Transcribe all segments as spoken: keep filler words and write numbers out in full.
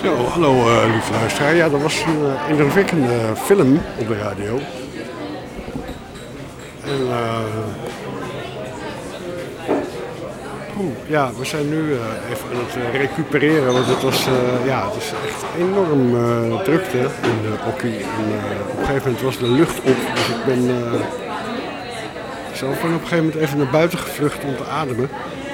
Zo, hallo uh, lieve luisteraar. Ja, dat was een uh, indrukwekkende film op de radio. En uh, oeh, ja, we zijn nu uh, even aan het uh, recupereren, want het was, uh, ja, het is echt enorm uh, drukte in de hockey. En uh, op een gegeven moment was de lucht op, dus ik ben uh, zelf ben op een gegeven moment even naar buiten gevlucht om te ademen.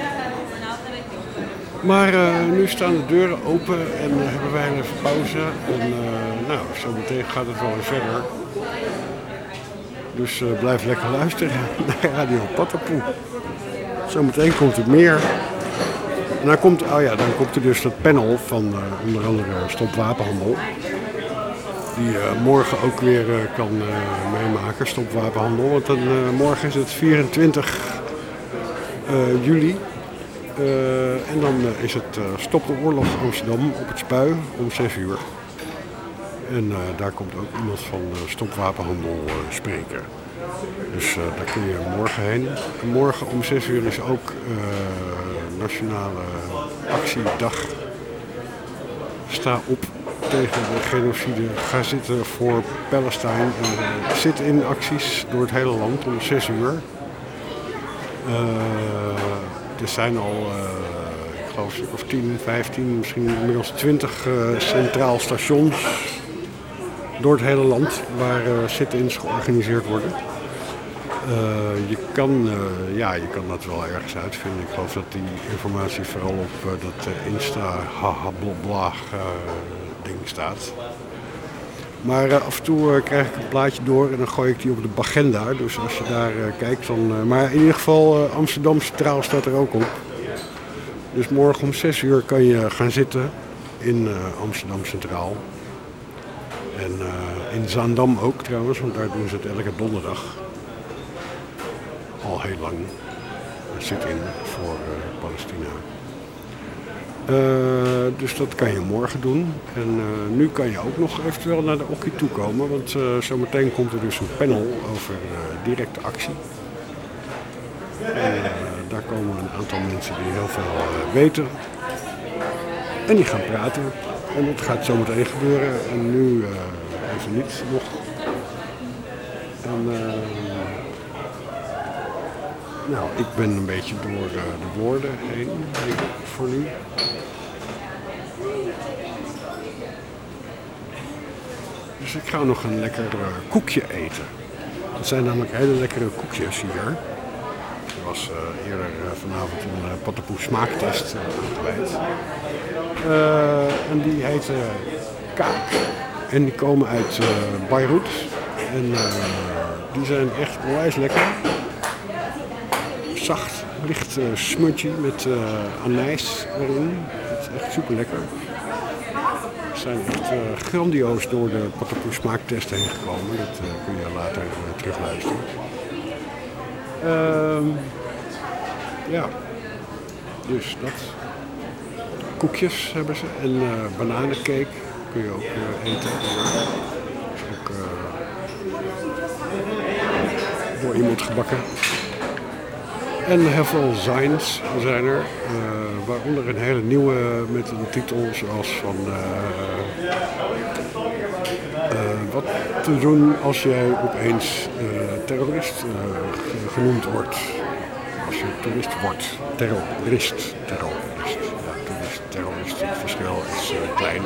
Maar uh, nu staan de deuren open en uh, hebben wij even pauze. En uh, nou, zo meteen gaat het wel weer verder. Dus uh, blijf lekker luisteren naar Radio Patapoe. Zometeen komt het meer. En dan komt, oh ja, dan komt er dus dat panel van uh, onder andere Stop Wapenhandel. Die uh, morgen ook weer uh, kan uh, meemaken, Stop Wapenhandel. Want dan, uh, morgen is het vierentwintig juli. Uh, en dan uh, is het uh, Stop de Oorlog Amsterdam op het Spui om zes uur. En uh, daar komt ook iemand van uh, Stop Wapenhandel uh, spreken. Dus uh, daar kun je morgen heen. En morgen om zes uur is ook uh, Nationale Actiedag. Sta op tegen de genocide. Ga zitten voor Palestijn. Uh, zit in acties door het hele land om zes uur. Uh, Er zijn al, uh, ik geloof, of tien, vijftien, misschien inmiddels twintig uh, centraal stations door het hele land waar uh, sit-ins georganiseerd worden. Uh, je, kan, uh, ja, je kan dat wel ergens uitvinden. Ik geloof dat die informatie vooral op uh, dat uh, Insta haha blabla uh, ding staat. Maar uh, af en toe uh, krijg ik een plaatje door en dan gooi ik die op de agenda. Dus als je daar uh, kijkt dan... Uh, maar in ieder geval uh, Amsterdam Centraal staat er ook op. Dus morgen om zes uur kan je gaan zitten in uh, Amsterdam Centraal. En uh, in Zaandam ook trouwens, want daar doen ze het elke donderdag. Al heel lang. Zit-in voor uh, Palestina. Uh, dus dat kan je morgen doen. En uh, nu kan je ook nog eventueel naar de hockey toe komen. Want uh, zometeen komt er dus een panel over uh, directe actie. En uh, daar komen een aantal mensen die heel veel uh, weten. En die gaan praten. En dat gaat zometeen gebeuren. En nu uh, even niet nog. En, uh, nou, ik ben een beetje door uh, de woorden heen, denk ik, voor nu. Dus ik ga nog een lekker uh, koekje eten. Het zijn namelijk hele lekkere koekjes hier. Er was uh, eerder uh, vanavond een uh, Patapoe smaaktest uh, uitgewijd. Uh, en die heten Kaak. En die komen uit uh, Beirut. En uh, die zijn echt onwijs lekker. Zacht, licht uh, smutje met uh, anijs erin. Het is echt super lekker. We zijn echt uh, grandioos door de Patapoe smaaktest heen gekomen. Dat uh, kun je later uh, terugluisteren. Uh, ja, dus dat. Koekjes hebben ze en uh, bananencake kun je ook uh, eten. Dat is ook uh, door iemand gebakken. En heel veel zines zijn er, uh, waaronder een hele nieuwe met een titel zoals van uh, uh, wat te doen als jij opeens uh, terrorist uh, genoemd wordt. Als je toerist wordt, terrorist, terrorist, ja, toerist, terrorist, het verschil is uh, klein.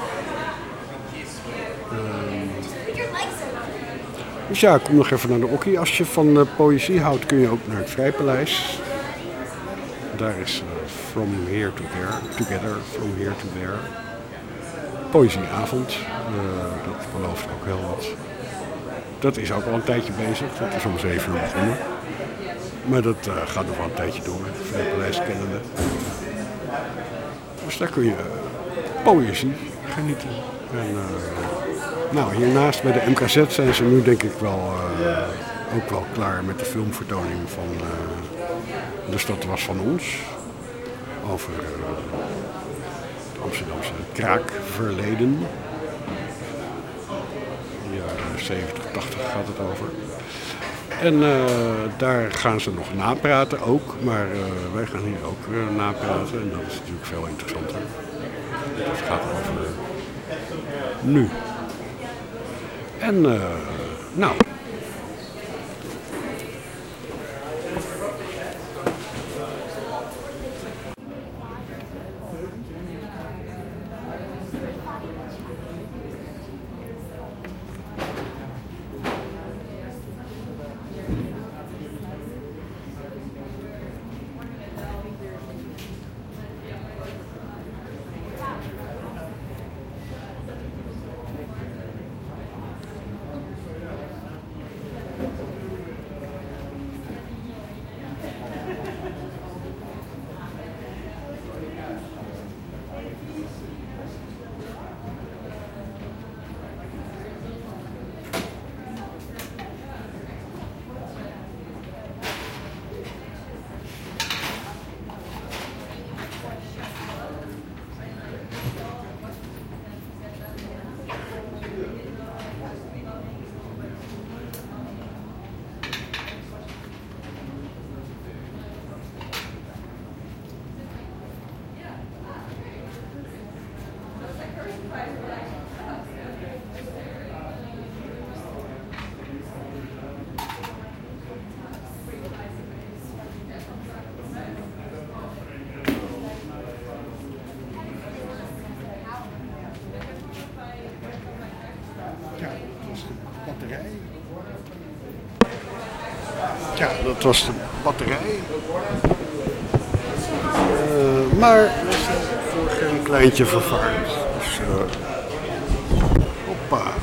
Dus ja, kom nog even naar de hockey. Als je van uh, poëzie houdt kun je ook naar het Vrijpaleis. Daar is uh, From Here to There, Together, From Here to There. Poëzieavond, uh, dat belooft ook heel wat. Dat is ook al een tijdje bezig, dat is om zeven uur begonnen. Maar dat uh, gaat nog wel een tijdje door, het Vrijpaleis kennende. Dus daar kun je uh, poëzie genieten. En, uh, Nou, hiernaast bij de M K Z zijn ze nu denk ik wel uh, ook wel klaar met de filmvertoning van uh, De Stad Was Van Ons. Over uh, het Amsterdamse kraakverleden. De jaren zeventig, tachtig gaat het over. En uh, daar gaan ze nog napraten ook, maar uh, wij gaan hier ook uh, napraten en dat is natuurlijk veel interessanter. Dus het gaat over nu. En uh, nou... Ja, dat was de batterij. Uh, maar dat is voor geen kleintje vervaardigd. Dus, uh, hoppa.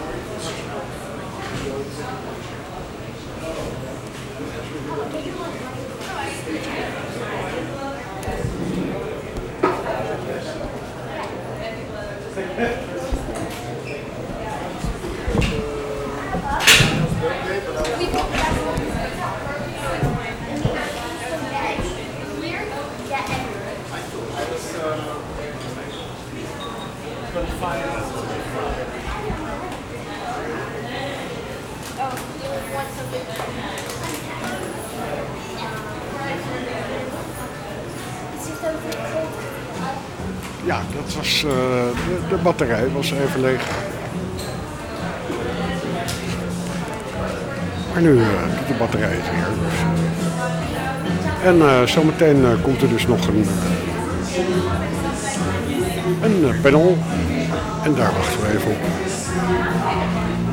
Ja, dat was, uh, de, de batterij was even leeg. Maar nu uh, doet de batterij het weer. Dus. En uh, zometeen uh, komt er dus nog een, een uh, panel. En daar wachten we even op.